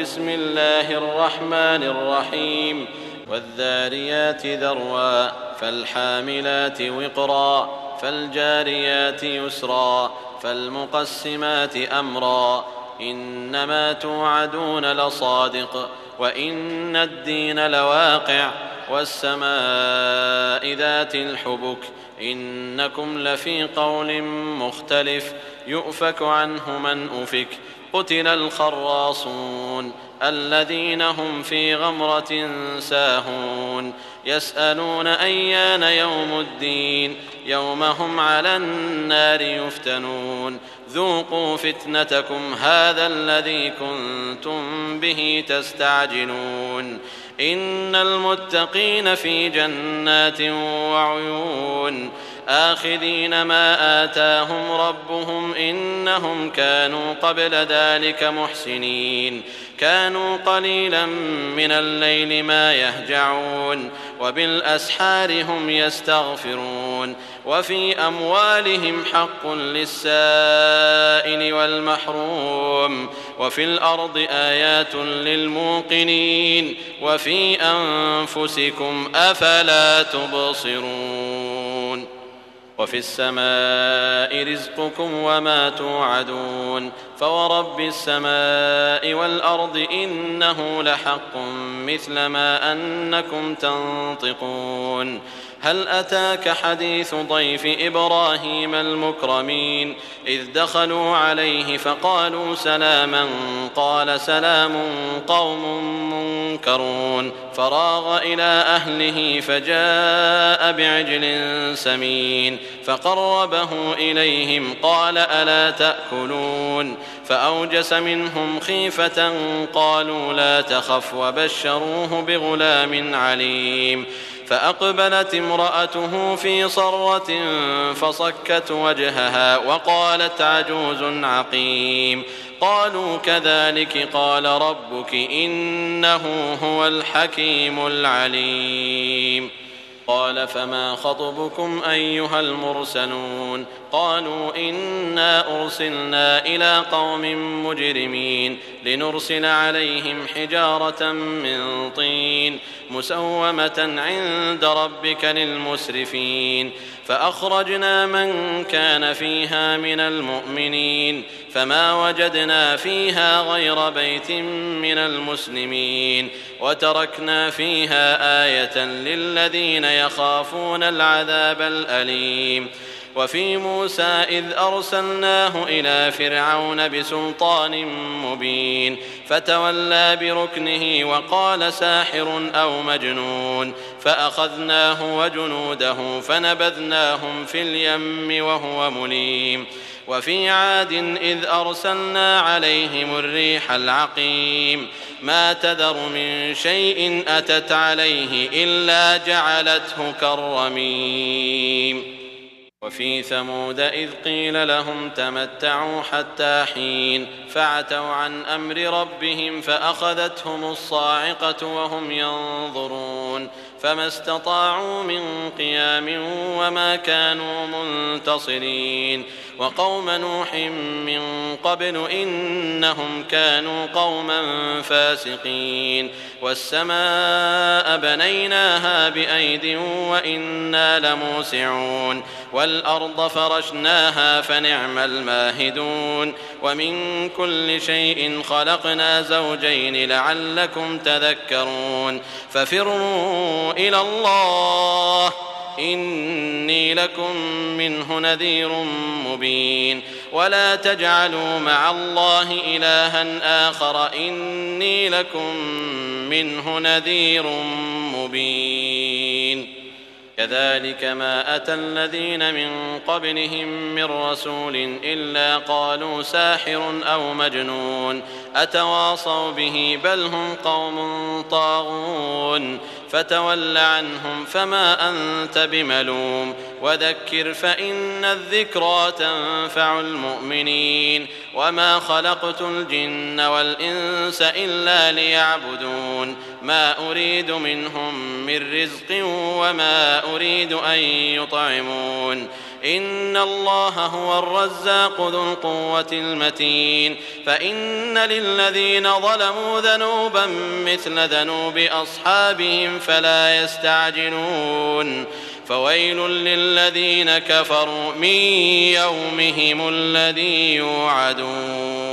بسم الله الرحمن الرحيم والذاريات ذروا فالحاملات وقرا فالجاريات يسرا فالمقسمات أمرا إنما توعدون لصادق وإن الدين لواقع والسماء ذات الحبك إنكم لفي قول مختلف يؤفك عنه من أفك قتل الخراصون الذين هم في غمرة ساهون يسألون أيان يوم الدين يوم هم على النار يفتنون ذوقوا فتنتكم هذا الذي كنتم به تستعجلون إن المتقين في جنات وعيون آخذين ما آتاهم ربهم إنهم كانوا قبل ذلك محسنين كانوا قليلا من الليل ما يهجعون وبالأسحار هم يستغفرون وفي أموالهم حق للسائل والمحروم وفي الأرض آيات للموقنين وفي أنفسكم أفلا تبصرون وفي السماء رزقكم وما توعدون فورب السماء والأرض إنه لحق مثل ما أنكم تنطقون هل أتاك حديث ضيف إبراهيم المكرمين إذ دخلوا عليه فقالوا سلاما قال سلام قوم منكرون فراغ إلى أهله فجاء بعجل سمين فقربه إليهم قال ألا تأكلون فأوجس منهم خيفة قالوا لا تخف وبشروه بغلام عليم فأقبلت امرأته في صرة فصكت وجهها وقالت عجوز عقيم قالوا كذلك قال ربك إنه هو الحكيم العليم قال فما خطبكم أيها المرسلون قالوا إنا أرسلنا إلى قوم مجرمين لنرسل عليهم حجارة من طين مسومة عند ربك للمسرفين فأخرجنا من كان فيها من المؤمنين فما وجدنا فيها غير بيت من المسلمين وتركنا فيها آية للذين يخافون العذاب الأليم وفي موسى إذ أرسلناه إلى فرعون بسلطان مبين فتولى بركنه وقال ساحر أو مجنون فأخذناه وجنوده فنبذناهم في اليم وهو مليم وفي عاد إذ أرسلنا عليهم الريح العقيم ما تذر من شيء أتت عليه إلا جعلته كالرميم وفي ثمود إذ قيل لهم تمتعوا حتى حين فعتوا عن أمر ربهم فأخذتهم الصاعقة وهم ينظرون فما استطاعوا من قيام وما كانوا منتصرين وقوم نوح من قبل إنهم كانوا قوما فاسقين والسماء بنيناها بأيد وإنا لموسعون والأرض فرشناها فنعم الماهدون ومن كل شيء خلقنا زوجين لعلكم تذكرون ففروا إلى الله إني لكم منه نذير مبين ولا تجعلوا مع الله إلها آخر إني لكم منه نذير مبين كذلك ما أتى الذين من قبلهم من رسول إلا قالوا ساحر أو مجنون أتواصوا به بل هم قوم طاغون فتول عنهم فما أنت بملوم وذكر فإن الذكرى تنفع المؤمنين وما خلقت الجن والإنس إلا ليعبدون ما أريد منهم من رزق وما أريد أن يطعمون إن الله هو الرزاق ذو القوة المتين فإن للذين ظلموا ذنوبا مثل ذنوب أصحابهم فلا يستعجلون فويل للذين كفروا من يومهم الذي يوعدون.